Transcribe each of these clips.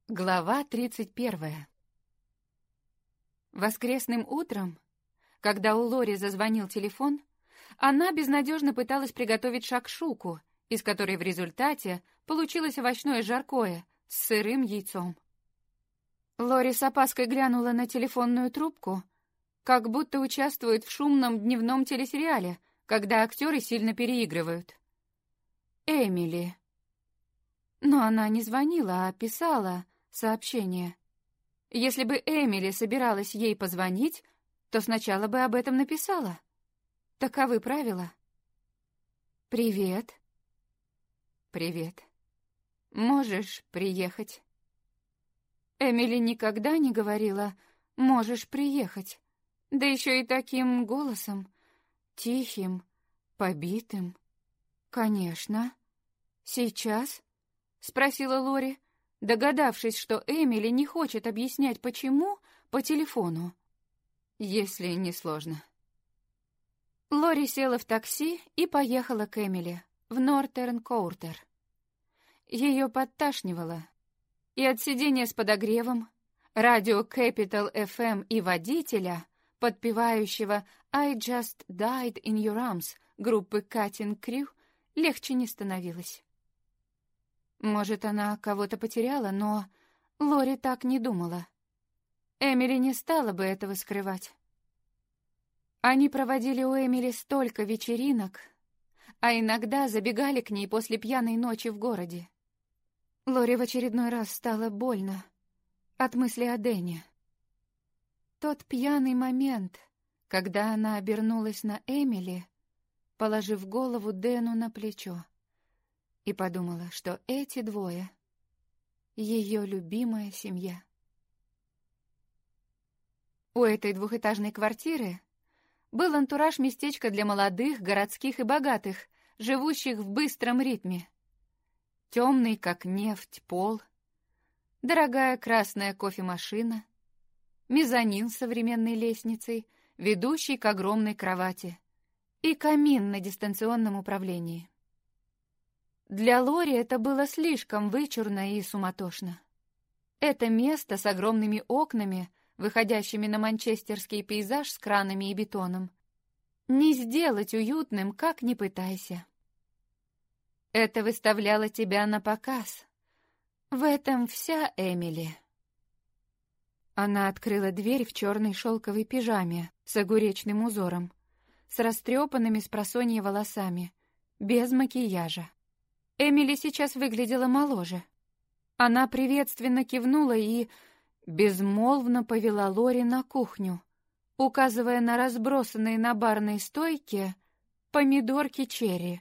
Глава 31. Воскресным утром, когда у Лори зазвонил телефон, она безнадежно пыталась приготовить шакшуку, из которой в результате получилось овощное жаркое с сырым яйцом. Лори с опаской глянула на телефонную трубку, как будто участвует в шумном дневном телесериале, когда актеры сильно переигрывают. Эмили. Но она не звонила, а писала сообщение. Если бы Эмили собиралась ей позвонить, то сначала бы об этом написала. Таковы правила. «Привет». «Привет. Можешь приехать?» Эмили никогда не говорила «можешь приехать», да еще и таким голосом, тихим, побитым. «Конечно. Сейчас?» — спросила Лори, догадавшись, что Эмили не хочет объяснять, почему, по телефону. «Если не сложно». Лори села в такси и поехала к Эмили в Нортерн-Коуртер. Ее подташнивало, и от сидения с подогревом, радио Capital FM и водителя, подпевающего «I just died in your arms» группы Cutting Crew, легче не становилось. Может, она кого-то потеряла, но Лори так не думала. Эмили не стала бы этого скрывать. Они проводили у Эмили столько вечеринок, а иногда забегали к ней после пьяной ночи в городе. Лори в очередной раз стало больно от мысли о Дэне. Тот пьяный момент, когда она обернулась на Эмили, положив голову Дэну на плечо, и подумала, что эти двое — ее любимая семья. У этой двухэтажной квартиры был антураж местечка для молодых, городских и богатых, живущих в быстром ритме. Темный, как нефть, пол, дорогая красная кофемашина, мезонин с современной лестницей, ведущий к огромной кровати, и камин на дистанционном управлении. Для Лори это было слишком вычурно и суматошно. Это место с огромными окнами, выходящими на манчестерский пейзаж с кранами и бетоном, не сделать уютным, как ни пытайся. Это выставляло тебя на показ. В этом вся Эмили. Она открыла дверь в черной шелковой пижаме с огуречным узором, с растрепанными спросонья волосами, без макияжа. Эмили сейчас выглядела моложе. Она приветственно кивнула и безмолвно повела Лори на кухню, указывая на разбросанные на барной стойке помидорки черри.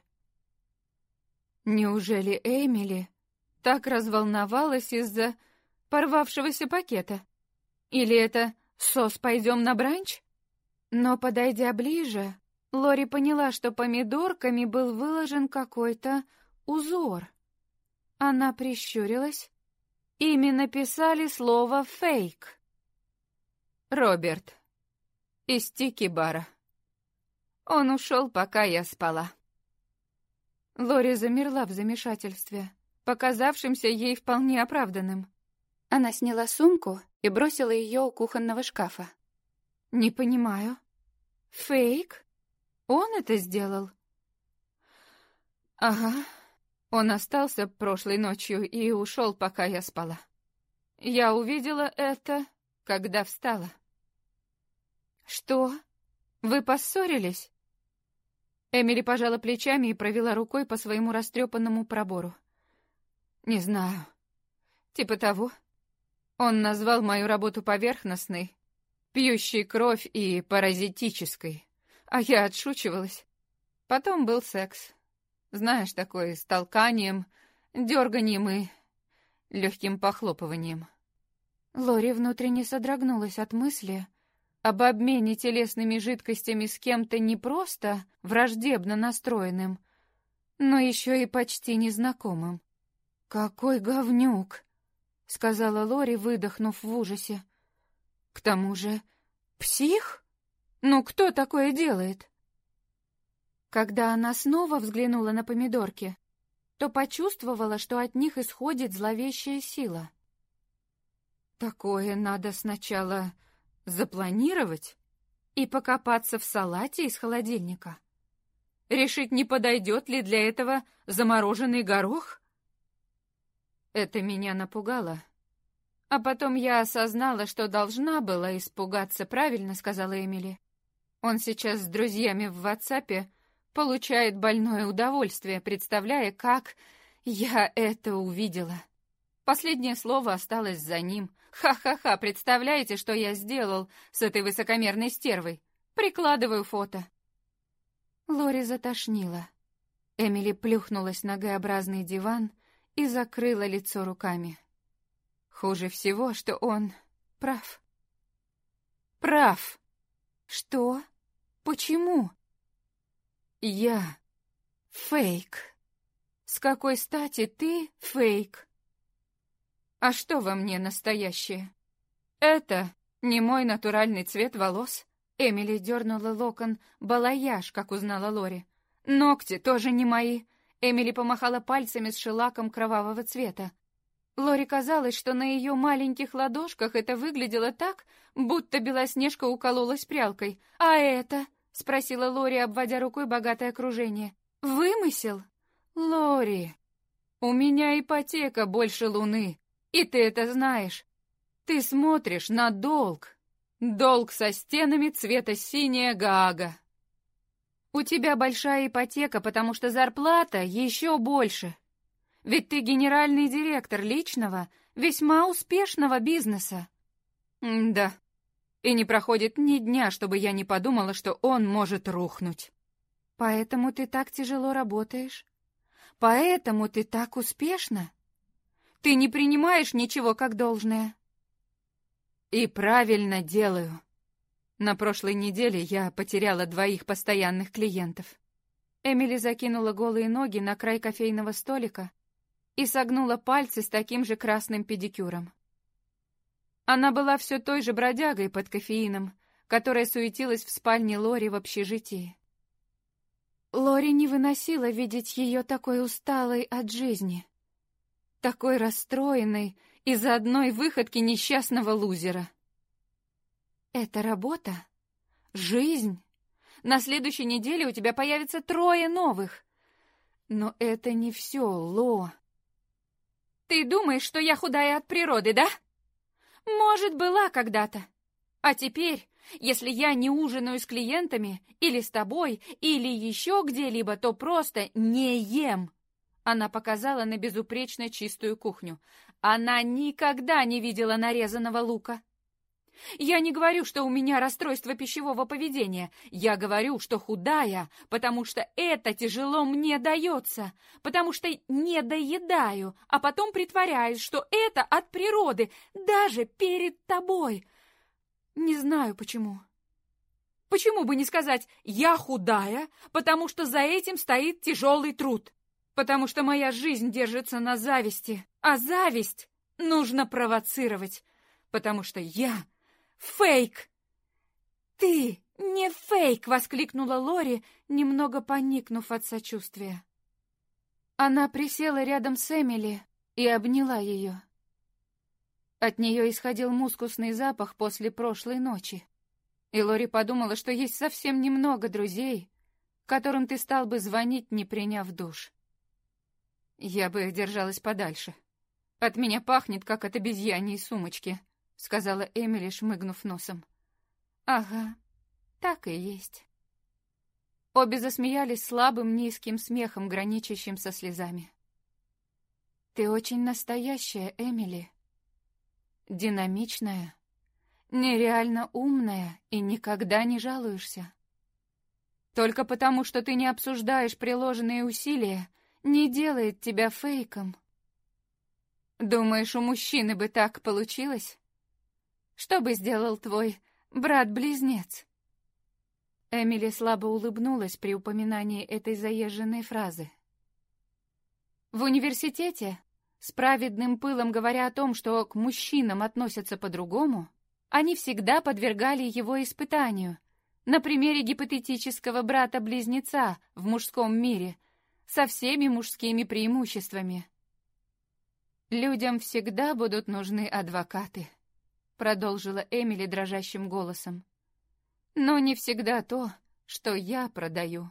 Неужели Эмили так разволновалась из-за порвавшегося пакета? Или это «сос, пойдем на бранч»? Но, подойдя ближе, Лори поняла, что помидорками был выложен какой-то узор. Она прищурилась. Ими написали слово «фейк». «Роберт. Из Тики-бара. Он ушел, пока я спала». Лори замерла в замешательстве, показавшемся ей вполне оправданным. Она сняла сумку и бросила ее у кухонного шкафа. «Не понимаю. Фейк? Он это сделал?» «Ага. Он остался прошлой ночью и ушел, пока я спала. Я увидела это, когда встала». «Что? Вы поссорились?» Эмили пожала плечами и провела рукой по своему растрепанному пробору. «Не знаю. Типа того. Он назвал мою работу поверхностной, пьющей кровь и паразитической, а я отшучивалась. Потом был секс. Знаешь, такой с толканием, дерганием и легким похлопыванием». Лори внутренне содрогнулась от мысли об обмене телесными жидкостями с кем-то не просто враждебно настроенным, но еще и почти незнакомым. «Какой говнюк!» — сказала Лори, выдохнув в ужасе. «К тому же псих? Ну кто такое делает?» Когда она снова взглянула на помидорки, то почувствовала, что от них исходит зловещая сила. Такое надо сначала запланировать и покопаться в салате из холодильника. Решить, не подойдет ли для этого замороженный горох? Это меня напугало. А потом я осознала, что должна была испугаться, правильно сказала Эмили. Он сейчас с друзьями в WhatsApp получает больное удовольствие, представляя, как я это увидела. Последнее слово осталось за ним. Ха-ха-ха, представляете, что я сделал с этой высокомерной стервой? Прикладываю фото. Лори затошнила. Эмили плюхнулась на Г-образный диван и закрыла лицо руками. Хуже всего, что он прав. Прав. Что? Почему? Я фейк. С какой стати ты фейк? А что во мне настоящее? Это не мой натуральный цвет волос. Эмили дернула локон балаяж, как узнала Лори. Ногти тоже не мои. Эмили помахала пальцами с шелаком кровавого цвета. Лори казалось, что на ее маленьких ладошках это выглядело так, будто Белоснежка укололась прялкой. «А это?» — спросила Лори, обводя рукой богатое окружение. «Вымысел?» «Лори, у меня ипотека больше Луны, и ты это знаешь. Ты смотришь на долг. Долг со стенами цвета синяя Гаага. У тебя большая ипотека, потому что зарплата еще больше. Ведь ты генеральный директор личного, весьма успешного бизнеса. Да, и не проходит ни дня, чтобы я не подумала, что он может рухнуть. Поэтому ты так тяжело работаешь? Поэтому ты так успешна? Ты не принимаешь ничего как должное? И правильно делаю. На прошлой неделе я потеряла 2 постоянных клиентов. Эмили закинула голые ноги на край кофейного столика и согнула пальцы с таким же красным педикюром. Она была все той же бродягой под кофеином, которая суетилась в спальне Лори в общежитии. Лори не выносила видеть ее такой усталой от жизни, такой расстроенной из-за одной выходки несчастного лузера. Это работа? Жизнь? На следующей неделе у тебя появится 3 новых. Но это не все, Ло. Ты думаешь, что я худая от природы, да? Может, была когда-то. А теперь, если я не ужинаю с клиентами, или с тобой, или еще где-либо, то просто не ем. Она показала на безупречно чистую кухню. Она никогда не видела нарезанного лука. Я не говорю, что у меня расстройство пищевого поведения. Я говорю, что худая, потому что это тяжело мне дается, потому что не доедаю, а потом притворяюсь, что это от природы, даже перед тобой. Не знаю почему. Почему бы не сказать «я худая», потому что за этим стоит тяжелый труд, потому что моя жизнь держится на зависти, а зависть нужно провоцировать, потому что я фейк. Ты не фейк, воскликнула Лори, немного поникнув от сочувствия. Она присела рядом с Эмили и обняла ее. От нее исходил мускусный запах после прошлой ночи. И Лори подумала, что есть совсем немного друзей, которым ты стал бы звонить, не приняв душ. Я бы держалась подальше. От меня пахнет, как от обезьяньей сумочки, сказала Эмили, шмыгнув носом. Ага, так и есть. Обе засмеялись слабым низким смехом, граничащим со слезами. Ты очень настоящая, Эмили. Динамичная, нереально умная и никогда не жалуешься. Только потому, что ты не обсуждаешь приложенные усилия, не делает тебя фейком. Думаешь, у мужчины бы так получилось? Что бы сделал твой брат-близнец? Эмили слабо улыбнулась при упоминании этой заезженной фразы. В университете, с праведным пылом говоря о том, что к мужчинам относятся по-другому, они всегда подвергали его испытанию, на примере гипотетического брата-близнеца в мужском мире, со всеми мужскими преимуществами. Людям всегда будут нужны адвокаты, продолжила Эмили дрожащим голосом. Но не всегда то, что я продаю.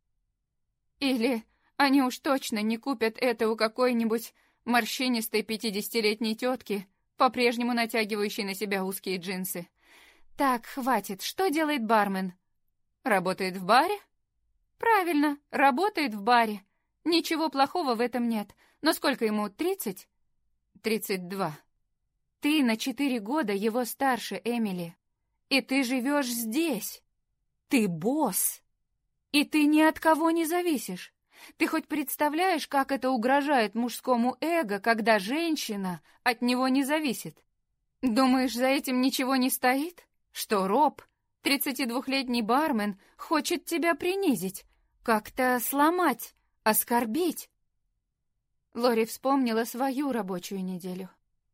Или они уж точно не купят это у какой-нибудь морщинистой 50-летней тетки, по-прежнему натягивающей на себя узкие джинсы. Так, хватит. Что делает бармен? Работает в баре? Правильно, работает в баре. Ничего плохого в этом нет. Но сколько ему, 30? 32. Ты на 4 года его старше, Эмили. И ты живешь здесь. Ты босс. И ты ни от кого не зависишь. Ты хоть представляешь, как это угрожает мужскому эго, когда женщина от него не зависит? Думаешь, за этим ничего не стоит? Что Роб, 32-летний бармен, хочет тебя принизить, как-то сломать, оскорбить? Лори вспомнила свою рабочую неделю.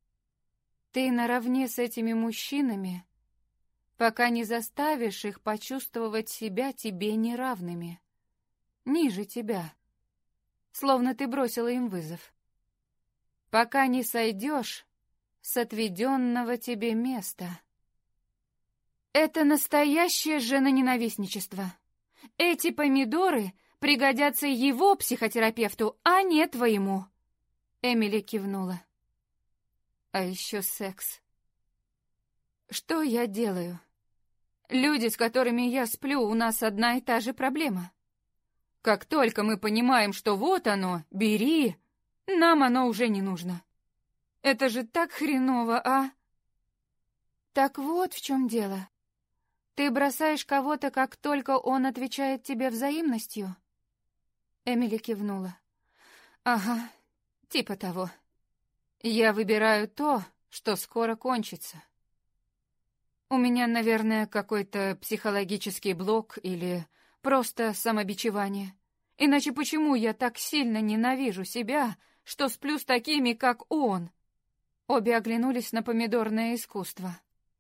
Ты наравне с этими мужчинами, пока не заставишь их почувствовать себя тебе неравными, ниже тебя, словно ты бросила им вызов. Пока не сойдешь с отведенного тебе места. Это настоящее женоненавистничество. Эти помидоры пригодятся его психотерапевту, а не твоему. Эмили кивнула. А еще секс. Что я делаю? Люди, с которыми я сплю, у нас одна и та же проблема. Как только мы понимаем, что вот оно, бери, нам оно уже не нужно. Это же так хреново, а? Так вот в чем дело. Ты бросаешь кого-то, как только он отвечает тебе взаимностью? Эмили кивнула. Ага, типа того. Я выбираю то, что скоро кончится. У меня, наверное, какой-то психологический блок или просто самобичевание. Иначе почему я так сильно ненавижу себя, что сплю с такими, как он? Обе оглянулись на помидорное искусство.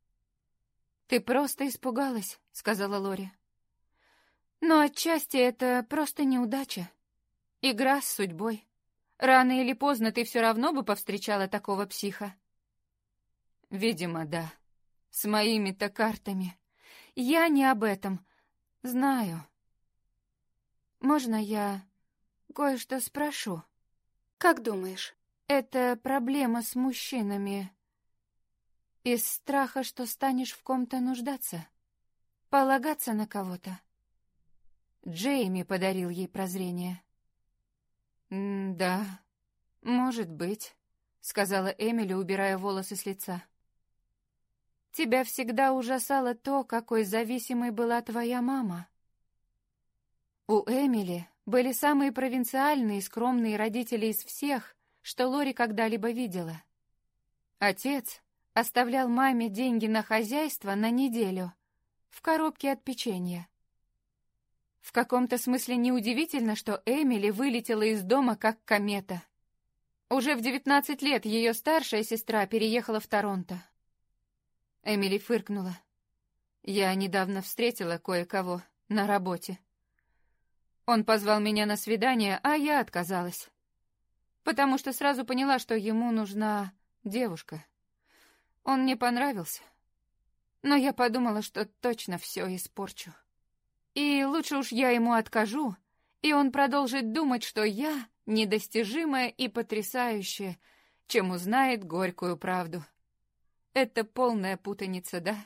«Ты просто испугалась», — сказала Лори. «Но отчасти это просто неудача. Игра с судьбой. Рано или поздно ты все равно бы повстречала такого психа». «Видимо, да. С моими-то картами. Я не об этом. Знаю. Можно я кое-что спрошу? Как думаешь, это проблема с мужчинами из страха, что станешь в ком-то нуждаться? Полагаться на кого-то?» Джейми подарил ей прозрение. «Да, может быть», — сказала Эмили, убирая волосы с лица. «Тебя всегда ужасало то, какой зависимой была твоя мама». У Эмили были самые провинциальные и скромные родители из всех, что Лори когда-либо видела. Отец оставлял маме деньги на хозяйство на неделю в коробке от печенья. В каком-то смысле неудивительно, что Эмили вылетела из дома как комета. Уже в 19 лет ее старшая сестра переехала в Торонто. Эмили фыркнула. «Я недавно встретила кое-кого на работе. Он позвал меня на свидание, а я отказалась, потому что сразу поняла, что ему нужна девушка. Он мне понравился, но я подумала, что точно все испорчу. И лучше уж я ему откажу, и он продолжит думать, что я недостижимая и потрясающая, чем узнает горькую правду. Это полная путаница, да?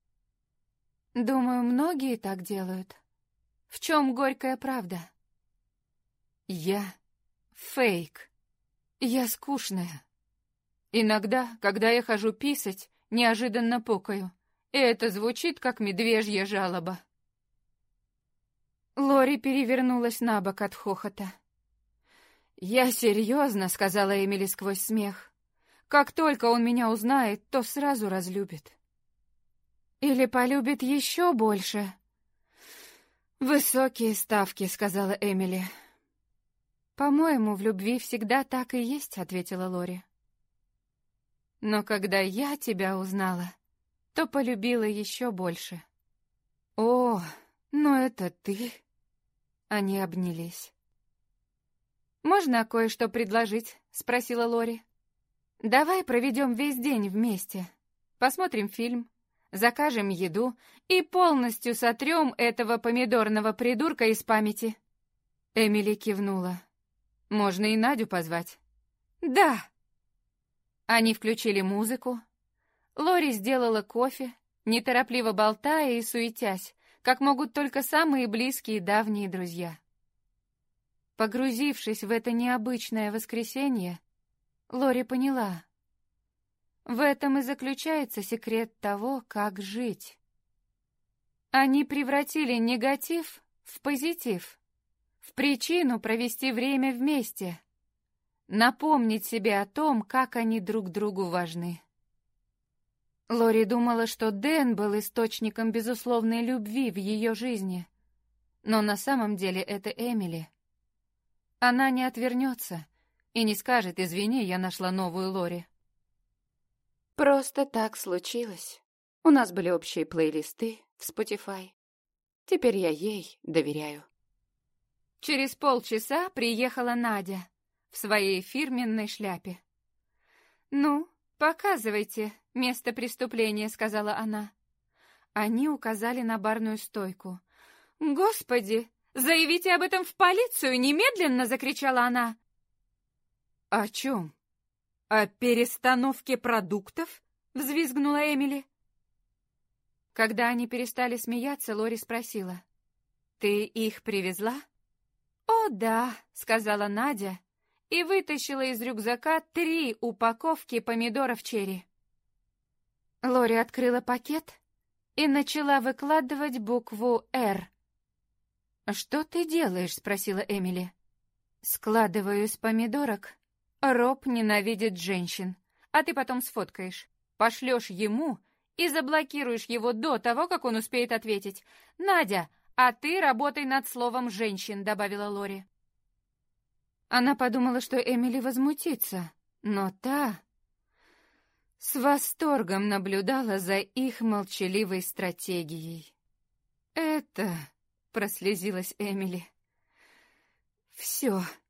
Думаю, многие так делают. В чем горькая правда? Я фейк. Я скучная. Иногда, когда я хожу писать, неожиданно пукаю, и это звучит, как медвежья жалоба. Лори перевернулась на бок от хохота. «Я серьезно», — сказала Эмили сквозь смех. «Как только он меня узнает, то сразу разлюбит». «Или полюбит еще больше». «Высокие ставки», — сказала Эмили. «По-моему, в любви всегда так и есть», — ответила Лори. «Но когда я тебя узнала, то полюбила еще больше». «О, ну это ты!» Они обнялись. «Можно кое-что предложить?» — спросила Лори. «Давай проведем весь день вместе. посмотрим фильм, закажем еду и полностью сотрем этого помидорного придурка из памяти». Эмили кивнула. «Можно и Надю позвать». «Да». Они включили музыку. Лори сделала кофе, неторопливо болтая и суетясь, как могут только самые близкие и давние друзья. Погрузившись в это необычное воскресенье, Лори поняла. В этом и заключается секрет того, как жить. Они превратили негатив в позитив, в причину провести время вместе, напомнить себе о том, как они друг другу важны. Лори думала, что Дэн был источником безусловной любви в ее жизни, но на самом деле это Эмили. Она не отвернется и не скажет: «Извини, я нашла новую Лори». Просто так случилось. У нас были общие плейлисты в Spotify. Теперь я ей доверяю. Через полчаса приехала Надя в своей фирменной шляпе. «Ну, показывайте место преступления», — сказала она. Они указали на барную стойку. «Господи, заявите об этом в полицию немедленно!» — закричала она. «О чем? О перестановке продуктов?» — взвизгнула Эмили. Когда они перестали смеяться, Лори спросила: «Ты их привезла?» «О, да», — сказала Надя и вытащила из рюкзака 3 упаковки помидоров черри. Лори открыла пакет и начала выкладывать букву «Р». «Что ты делаешь?» — спросила Эмили. «Складываю из помидорок. Роб ненавидит женщин, а ты потом сфоткаешь, пошлешь ему и заблокируешь его до того, как он успеет ответить. Надя, а ты работай над словом «женщин», — добавила Лори. Она подумала, что Эмили возмутится, но та с восторгом наблюдала за их молчаливой стратегией. «Это...» — прослезилась Эмили. «Все